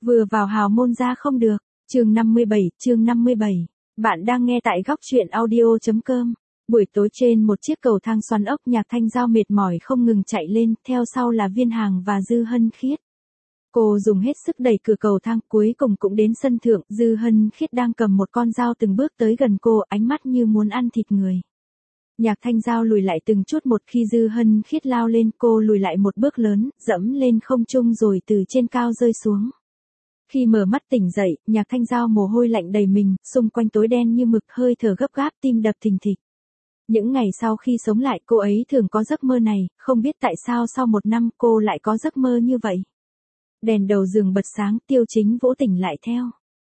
Vừa vào hào môn ra không được. Chương 57. Bạn đang nghe tại góc truyện audio.com. Buổi tối trên một chiếc cầu thang xoắn ốc, Nhạc Thanh Giao mệt mỏi không ngừng chạy lên, theo sau là Viên Hàng và Dư Hân Khiết. Cô dùng hết sức đẩy cửa cầu thang, cuối cùng cũng đến sân thượng. Dư Hân Khiết đang cầm một con dao từng bước tới gần cô, ánh mắt như muốn ăn thịt người. Nhạc Thanh Giao lùi lại từng chút một, khi Dư Hân Khiết lao lên, cô lùi lại một bước lớn, dẫm lên không trung rồi từ trên cao rơi xuống. Khi mở mắt tỉnh dậy, Nhạc Thanh Giao mồ hôi lạnh đầy mình, xung quanh tối đen như mực, hơi thở gấp gáp, tim đập thình thịch. Những ngày sau khi sống lại, cô ấy thường có giấc mơ này, không biết tại sao sau một năm cô lại có giấc mơ như vậy. Đèn đầu giường bật sáng, Tiêu Chính Vũ tỉnh lại theo.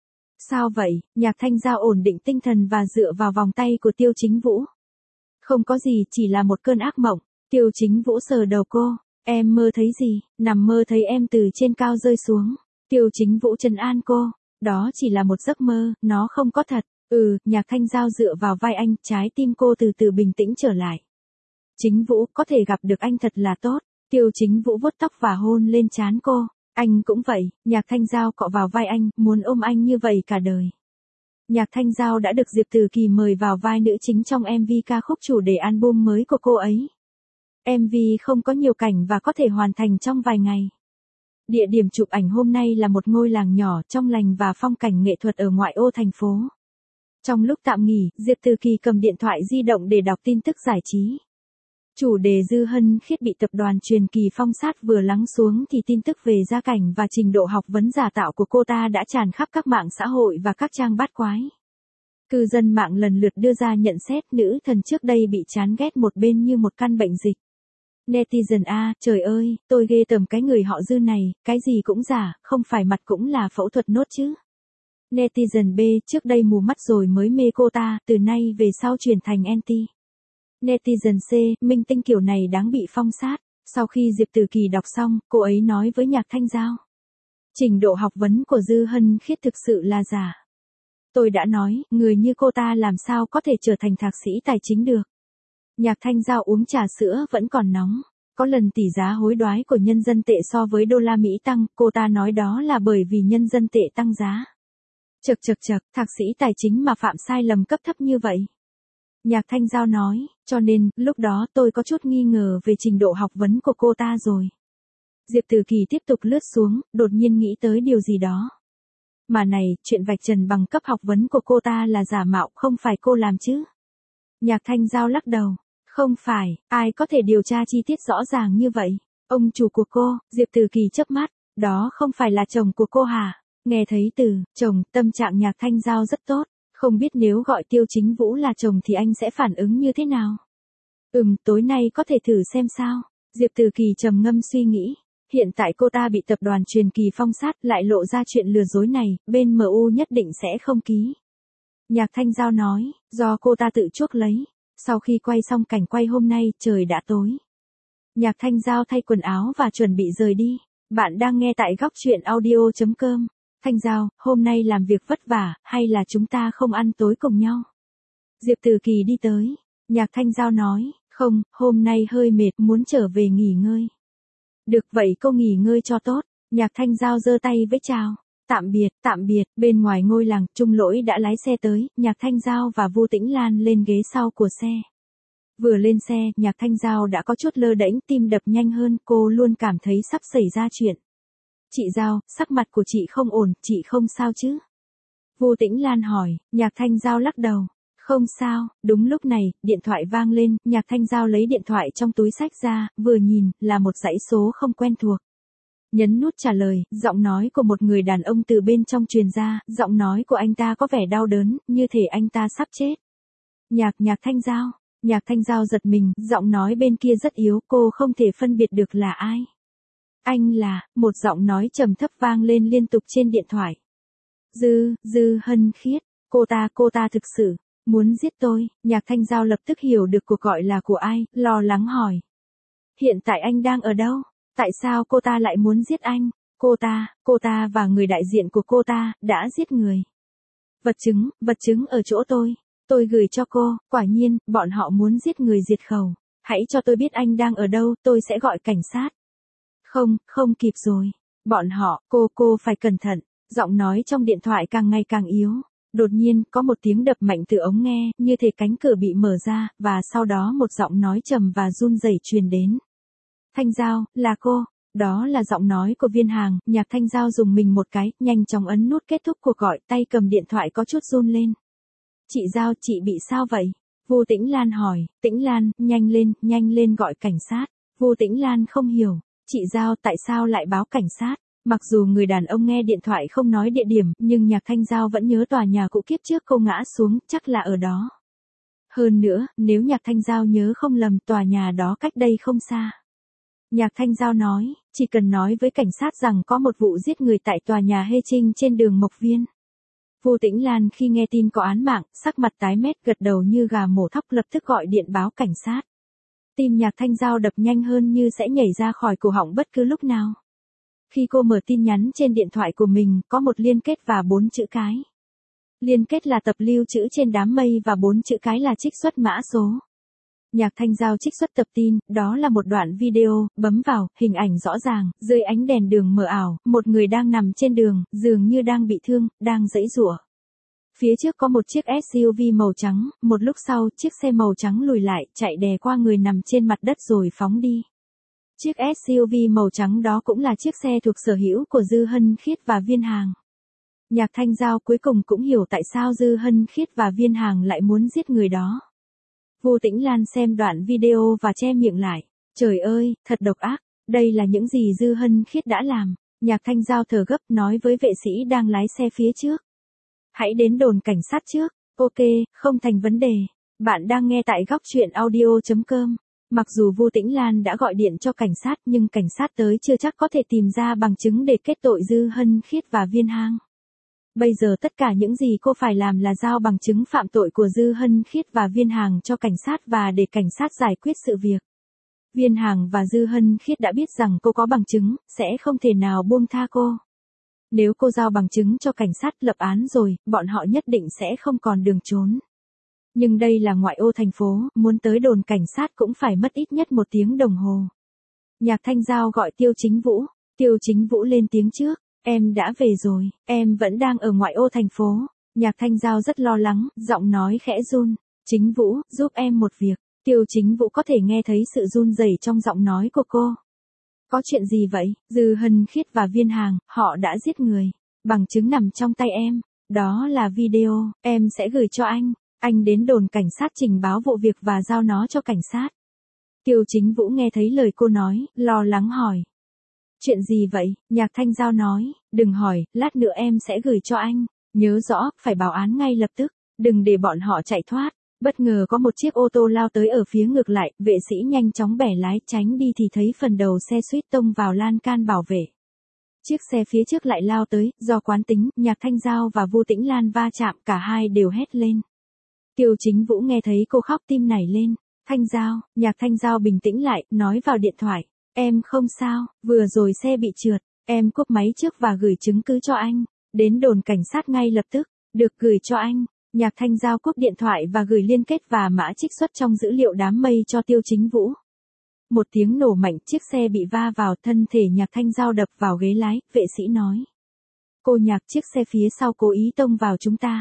Sao vậy? Nhạc Thanh Giao ổn định tinh thần và dựa vào vòng tay của Tiêu Chính Vũ. Không có gì, chỉ là một cơn ác mộng. Tiêu Chính Vũ sờ đầu cô. Em mơ thấy gì? Nằm mơ thấy em từ trên cao rơi xuống. Tiêu Chính Vũ trấn an cô. Đó chỉ là một giấc mơ, nó không có thật. Nhạc Thanh Giao dựa vào vai anh, trái tim cô từ từ bình tĩnh trở lại. Chính Vũ, có thể gặp được anh thật là tốt. Tiêu Chính Vũ vuốt tóc và hôn lên trán cô. Anh cũng vậy. Nhạc Thanh Giao cọ vào vai anh, muốn ôm anh như vậy cả đời. Nhạc Thanh Giao đã được Diệp Từ Kỳ mời vào vai nữ chính trong MV ca khúc chủ đề album mới của cô ấy. MV không có nhiều cảnh và có thể hoàn thành trong vài ngày. Địa điểm chụp ảnh hôm nay là một ngôi làng nhỏ trong lành và phong cảnh nghệ thuật ở ngoại ô thành phố. Trong lúc tạm nghỉ, Diệp Từ Kỳ cầm điện thoại di động để đọc tin tức giải trí. Chủ đề Dư Hân Khiết bị tập đoàn Truyền Kỳ phong sát vừa lắng xuống thì tin tức về gia cảnh và trình độ học vấn giả tạo của cô ta đã tràn khắp các mạng xã hội và các trang bát quái. Cư dân mạng lần lượt đưa ra nhận xét, nữ thần trước đây bị chán ghét một bên như một căn bệnh dịch. Netizen A, trời ơi, tôi ghê tởm cái người họ Dư này, cái gì cũng giả, không phải mặt cũng là phẫu thuật nốt chứ. Netizen B, trước đây mù mắt rồi mới mê cô ta, từ nay về sau chuyển thành anti. Netizen C, minh tinh kiểu này đáng bị phong sát. Sau khi Diệp Từ Kỳ đọc xong, cô ấy nói với Nhạc Thanh Giao. Trình độ học vấn của Dư Hân Khiết thực sự là giả. Tôi đã nói, người như cô ta làm sao có thể trở thành thạc sĩ tài chính được. Nhạc Thanh Giao uống trà sữa vẫn còn nóng. Có lần tỷ giá hối đoái của nhân dân tệ so với đô la Mỹ tăng, cô ta nói đó là bởi vì nhân dân tệ tăng giá. Chậc, thạc sĩ tài chính mà phạm sai lầm cấp thấp như vậy. Nhạc Thanh Giao nói, cho nên, lúc đó tôi có chút nghi ngờ về trình độ học vấn của cô ta rồi. Diệp Từ Kỳ tiếp tục lướt xuống, đột nhiên nghĩ tới điều gì đó. Mà này, chuyện vạch trần bằng cấp học vấn của cô ta là giả mạo, không phải cô làm chứ? Nhạc Thanh Giao lắc đầu. Không phải, ai có thể điều tra chi tiết rõ ràng như vậy? Ông chủ của cô, Diệp Từ Kỳ chớp mắt, đó không phải là chồng của cô hả? Nghe thấy từ chồng, tâm trạng Nhạc Thanh Giao rất tốt. Không biết nếu gọi Tiêu Chính Vũ là chồng thì anh sẽ phản ứng như thế nào? Tối nay có thể thử xem sao. Diệp Từ Kỳ trầm ngâm suy nghĩ. Hiện tại cô ta bị tập đoàn Truyền Kỳ phong sát, lại lộ ra chuyện lừa dối này, bên MU nhất định sẽ không ký. Nhạc Thanh Giao nói, do cô ta tự chuốc lấy. Sau khi quay xong cảnh quay hôm nay, trời đã tối. Nhạc Thanh Giao thay quần áo và chuẩn bị rời đi. Bạn đang nghe tại góc truyện audio.com. Thanh Giao, hôm nay làm việc vất vả, hay là chúng ta không ăn tối cùng nhau? Diệp Từ Kỳ đi tới. Nhạc Thanh Giao nói, không, hôm nay hơi mệt, muốn trở về nghỉ ngơi. Được vậy cô nghỉ ngơi cho tốt. Nhạc Thanh Giao giơ tay với chào. Tạm biệt, bên ngoài ngôi làng, Trung Lỗi đã lái xe tới, Nhạc Thanh Giao và Vu Tĩnh Lan lên ghế sau của xe. Vừa lên xe, Nhạc Thanh Giao đã có chút lơ đễnh, tim đập nhanh hơn, cô luôn cảm thấy sắp xảy ra chuyện. Chị Giao, sắc mặt của chị không ổn, chị không sao chứ? Vu Tĩnh Lan hỏi, Nhạc Thanh Giao lắc đầu. Không sao. Đúng lúc này, điện thoại vang lên, Nhạc Thanh Giao lấy điện thoại trong túi xách ra, vừa nhìn, là một dãy số không quen thuộc. Nhấn nút trả lời, giọng nói của một người đàn ông từ bên trong truyền ra, giọng nói của anh ta có vẻ đau đớn, như thể anh ta sắp chết. Nhạc Thanh Giao. Nhạc Thanh Giao giật mình, giọng nói bên kia rất yếu, cô không thể phân biệt được là ai. Anh là, một giọng nói trầm thấp vang lên liên tục trên điện thoại. Dư Hân Khiết, cô ta thực sự muốn giết tôi. Nhạc Thanh Giao lập tức hiểu được cuộc gọi là của ai, lo lắng hỏi. Hiện tại anh đang ở đâu? Tại sao cô ta lại muốn giết anh? Cô ta và người đại diện của cô ta đã giết người. Vật chứng ở chỗ tôi gửi cho cô, quả nhiên, bọn họ muốn giết người diệt khẩu. Hãy cho tôi biết anh đang ở đâu, tôi sẽ gọi cảnh sát. Không kịp rồi. Bọn họ, cô phải cẩn thận. Giọng nói trong điện thoại càng ngày càng yếu. Đột nhiên, có một tiếng đập mạnh từ ống nghe, như thể cánh cửa bị mở ra, và sau đó một giọng nói trầm và run rẩy truyền đến. Thanh Giao, là cô. Đó là giọng nói của Viên Hàng. Nhạc Thanh Giao dùng mình một cái, nhanh chóng ấn nút kết thúc cuộc gọi, tay cầm điện thoại có chút run lên. Chị Giao, chị bị sao vậy? Vu Tĩnh Lan hỏi. Tĩnh Lan, nhanh lên gọi cảnh sát. Vu Tĩnh Lan không hiểu. Chị Giao, tại sao lại báo cảnh sát? Mặc dù người đàn ông nghe điện thoại không nói địa điểm, nhưng Nhạc Thanh Giao vẫn nhớ tòa nhà cũ kiếp trước cô ngã xuống, chắc là ở đó. Hơn nữa, nếu Nhạc Thanh Giao nhớ không lầm, tòa nhà đó cách đây không xa. Nhạc Thanh Giao nói, chỉ cần nói với cảnh sát rằng có một vụ giết người tại tòa nhà Hê Trinh trên đường Mộc Viên. Vu Tĩnh Lan khi nghe tin có án mạng, sắc mặt tái mét, gật đầu như gà mổ thóc, lập tức gọi điện báo cảnh sát. Tim Nhạc Thanh Giao đập nhanh hơn như sẽ nhảy ra khỏi cổ họng bất cứ lúc nào. Khi cô mở tin nhắn trên điện thoại của mình, có một liên kết và 4 chữ cái. Liên kết là tập lưu trữ trên đám mây và 4 chữ cái là trích xuất mã số. Nhạc Thanh Giao trích xuất tập tin, đó là một đoạn video, bấm vào, hình ảnh rõ ràng, dưới ánh đèn đường mờ ảo, một người đang nằm trên đường, dường như đang bị thương, đang giãy giụa. Phía trước có một chiếc SUV màu trắng, một lúc sau, chiếc xe màu trắng lùi lại, chạy đè qua người nằm trên mặt đất rồi phóng đi. Chiếc SUV màu trắng đó cũng là chiếc xe thuộc sở hữu của Dư Hân Khiết và Viên Hàng. Nhạc Thanh Giao cuối cùng cũng hiểu tại sao Dư Hân Khiết và Viên Hàng lại muốn giết người đó. Vu Tĩnh Lan xem đoạn video và che miệng lại. Trời ơi, thật độc ác, đây là những gì Dư Hân Khiết đã làm. Nhạc Thanh Giao thở gấp nói với vệ sĩ đang lái xe phía trước. Hãy đến đồn cảnh sát trước. Ok, không thành vấn đề. Bạn đang nghe tại góc truyện audio.com. Mặc dù Vu Tĩnh Lan đã gọi điện cho cảnh sát nhưng cảnh sát tới chưa chắc có thể tìm ra bằng chứng để kết tội Dư Hân Khiết và Viên Hàng. Bây giờ tất cả những gì cô phải làm là giao bằng chứng phạm tội của Dư Hân Khiết và Viên Hàng cho cảnh sát và để cảnh sát giải quyết sự việc. Viên Hàng và Dư Hân Khiết đã biết rằng cô có bằng chứng, sẽ không thể nào buông tha cô. Nếu cô giao bằng chứng cho cảnh sát lập án rồi, bọn họ nhất định sẽ không còn đường trốn. Nhưng đây là ngoại ô thành phố, muốn tới đồn cảnh sát cũng phải mất ít nhất 1 tiếng đồng hồ. Nhạc Thanh Giao gọi Tiêu Chính Vũ. Tiêu Chính Vũ lên tiếng trước. Em đã về rồi, em vẫn đang ở ngoại ô thành phố. Nhạc Thanh Giao rất lo lắng, giọng nói khẽ run. Chính Vũ, giúp em một việc. Tiêu Chính Vũ có thể nghe thấy sự run rẩy trong giọng nói của cô. Có chuyện gì vậy? Dư Hân Khiết và Viên Hàng, họ đã giết người. Bằng chứng nằm trong tay em. Đó là video, em sẽ gửi cho anh. Anh đến đồn cảnh sát trình báo vụ việc và giao nó cho cảnh sát. Tiêu Chính Vũ nghe thấy lời cô nói, lo lắng hỏi. Chuyện gì vậy? Nhạc Thanh Giao nói, đừng hỏi, lát nữa em sẽ gửi cho anh. Nhớ rõ, phải báo án ngay lập tức, đừng để bọn họ chạy thoát. Bất ngờ có một chiếc ô tô lao tới ở phía ngược lại, vệ sĩ nhanh chóng bẻ lái tránh đi thì thấy phần đầu xe suýt tông vào lan can bảo vệ. Chiếc xe phía trước lại lao tới, do quán tính, Nhạc Thanh Giao và Vu Tĩnh Lan va chạm, cả hai đều hét lên. Tiêu Chính Vũ nghe thấy cô khóc tim nảy lên. Thanh Giao, Nhạc Thanh Giao bình tĩnh lại, nói vào điện thoại. Em không sao, vừa rồi xe bị trượt, em cúp máy trước và gửi chứng cứ cho anh. Đến đồn cảnh sát ngay lập tức, được gửi cho anh. Nhạc Thanh Giao cúp điện thoại và gửi liên kết và mã trích xuất trong dữ liệu đám mây cho Tiêu Chính Vũ. Một tiếng nổ mạnh, chiếc xe bị va vào, thân thể Nhạc Thanh Giao đập vào ghế lái, vệ sĩ nói. Cô Nhạc, chiếc xe phía sau cố ý tông vào chúng ta.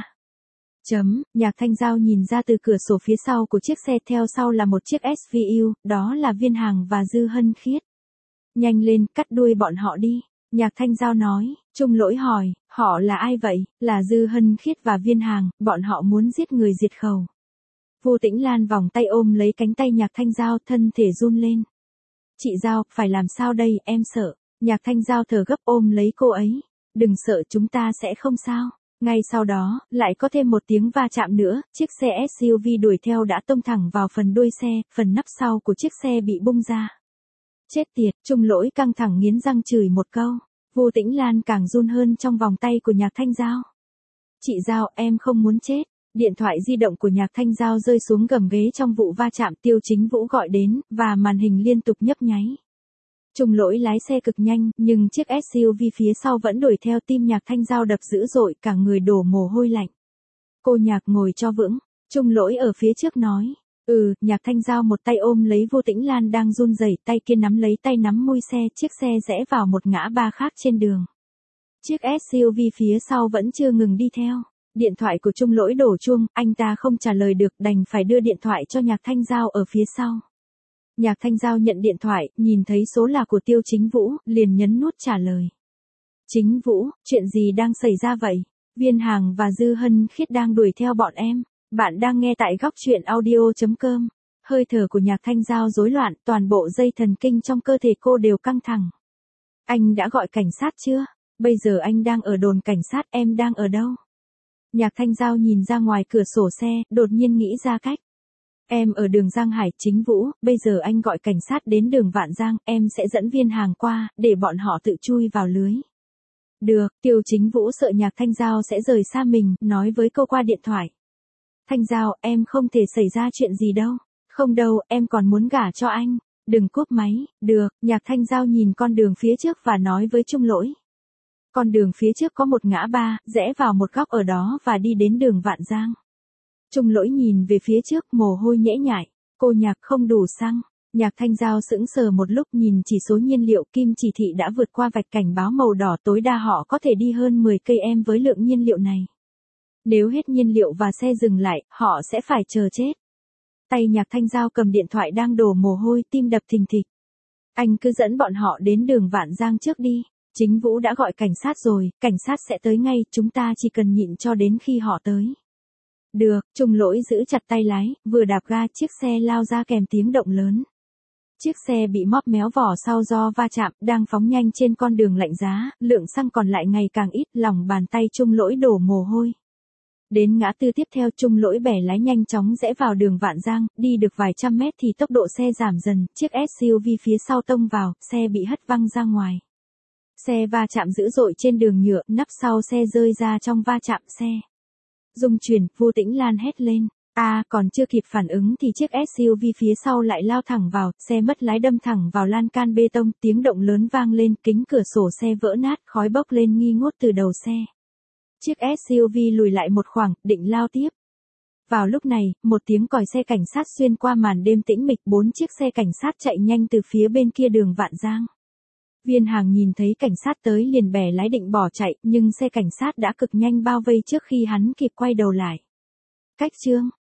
Nhạc Thanh Giao nhìn ra từ cửa sổ phía sau của chiếc xe, theo sau là một chiếc SUV, đó là Viên Hàng và Dư Hân Khiết. Nhanh lên, cắt đuôi bọn họ đi. Nhạc Thanh Giao nói. Trung Lỗi hỏi, họ là ai vậy? Là Dư Hân Khiết và Viên Hàng, bọn họ muốn giết người diệt khẩu. Vu Tĩnh Lan vòng tay ôm lấy cánh tay Nhạc Thanh Giao, thân thể run lên. Chị Giao, phải làm sao đây, em sợ. Nhạc Thanh Giao thở gấp ôm lấy cô ấy. Đừng sợ, chúng ta sẽ không sao. Ngay sau đó, lại có thêm một tiếng va chạm nữa, chiếc xe SUV đuổi theo đã tông thẳng vào phần đuôi xe, phần nắp sau của chiếc xe bị bung ra. Chết tiệt, Trung Lỗi căng thẳng nghiến răng chửi một câu. Vu Tĩnh Lan càng run hơn trong vòng tay của Nhạc Thanh Giao. Chị Giao, em không muốn chết. Điện thoại di động của Nhạc Thanh Giao rơi xuống gầm ghế trong vụ va chạm, Tiêu Chính Vũ gọi đến, và màn hình liên tục nhấp nháy. Trung Lỗi lái xe cực nhanh, nhưng chiếc SUV phía sau vẫn đuổi theo, tim Nhạc Thanh Giao đập dữ dội, cả người đổ mồ hôi lạnh. Cô Nhạc ngồi cho vững. Trung Lỗi ở phía trước nói. Nhạc Thanh Giao một tay ôm lấy Vô Tĩnh Lan đang run rẩy, tay kia nắm lấy tay nắm mui xe, chiếc xe rẽ vào một ngã ba khác trên đường. Chiếc SUV phía sau vẫn chưa ngừng đi theo. Điện thoại của Trung Lỗi đổ chuông, anh ta không trả lời được, đành phải đưa điện thoại cho Nhạc Thanh Giao ở phía sau. Nhạc Thanh Giao nhận điện thoại, nhìn thấy số là của Tiêu Chính Vũ, liền nhấn nút trả lời. Chính Vũ, chuyện gì đang xảy ra vậy? Viên Hàng và Dư Hân Khiết đang đuổi theo bọn em. Bạn đang nghe tại góc truyện audio.com. Hơi thở của Nhạc Thanh Giao rối loạn, toàn bộ dây thần kinh trong cơ thể cô đều căng thẳng. Anh đã gọi cảnh sát chưa? Bây giờ anh đang ở đồn cảnh sát, em đang ở đâu? Nhạc Thanh Giao nhìn ra ngoài cửa sổ xe, đột nhiên nghĩ ra cách. Em ở đường Giang Hải. Chính Vũ, bây giờ anh gọi cảnh sát đến đường Vạn Giang, em sẽ dẫn Viên Hàng qua, để bọn họ tự chui vào lưới. Được, Tiêu Chính Vũ sợ Nhạc Thanh Giao sẽ rời xa mình, nói với cô qua điện thoại. Thanh Giao, em không thể xảy ra chuyện gì đâu. Không đâu, em còn muốn gả cho anh. Đừng cúp máy. Được, Nhạc Thanh Giao nhìn con đường phía trước và nói với Trung Lỗi. Con đường phía trước có một ngã ba, rẽ vào một góc ở đó và đi đến đường Vạn Giang. Trung Lỗi nhìn về phía trước, mồ hôi nhễ nhại. Cô Nhạc không đủ xăng. Nhạc Thanh Giao sững sờ một lúc, nhìn chỉ số nhiên liệu, kim chỉ thị đã vượt qua vạch cảnh báo màu đỏ, tối đa họ có thể đi hơn 10 km với lượng nhiên liệu này. Nếu hết nhiên liệu và xe dừng lại, họ sẽ phải chờ chết. Tay Nhạc Thanh Giao cầm điện thoại đang đổ mồ hôi, tim đập thình thịch. Anh cứ dẫn bọn họ đến đường Vạn Giang trước đi. Chính Vũ đã gọi cảnh sát rồi, cảnh sát sẽ tới ngay, chúng ta chỉ cần nhịn cho đến khi họ tới. Được, Trung Lỗi giữ chặt tay lái, vừa đạp ga chiếc xe lao ra kèm tiếng động lớn. Chiếc xe bị móp méo vỏ sau do va chạm, đang phóng nhanh trên con đường lạnh giá, lượng xăng còn lại ngày càng ít, lòng bàn tay Trung Lỗi đổ mồ hôi. Đến ngã tư tiếp theo, Trung Lỗi bẻ lái nhanh chóng rẽ vào đường Vạn Giang, đi được vài trăm mét thì tốc độ xe giảm dần, chiếc SUV phía sau tông vào, xe bị hất văng ra ngoài. Xe va chạm dữ dội trên đường nhựa, nắp sau xe rơi ra trong va chạm xe. Rung chuyển, Vô Tĩnh Lan hét lên. Còn chưa kịp phản ứng thì chiếc SUV phía sau lại lao thẳng vào, xe mất lái đâm thẳng vào lan can bê tông, tiếng động lớn vang lên, kính cửa sổ xe vỡ nát, khói bốc lên nghi ngút từ đầu xe. Chiếc SUV lùi lại một khoảng, định lao tiếp. Vào lúc này, một tiếng còi xe cảnh sát xuyên qua màn đêm tĩnh mịch, 4 chiếc xe cảnh sát chạy nhanh từ phía bên kia đường Vạn Giang. Viên Hàng nhìn thấy cảnh sát tới liền bẻ lái định bỏ chạy, nhưng xe cảnh sát đã cực nhanh bao vây trước khi hắn kịp quay đầu lại. Cách chương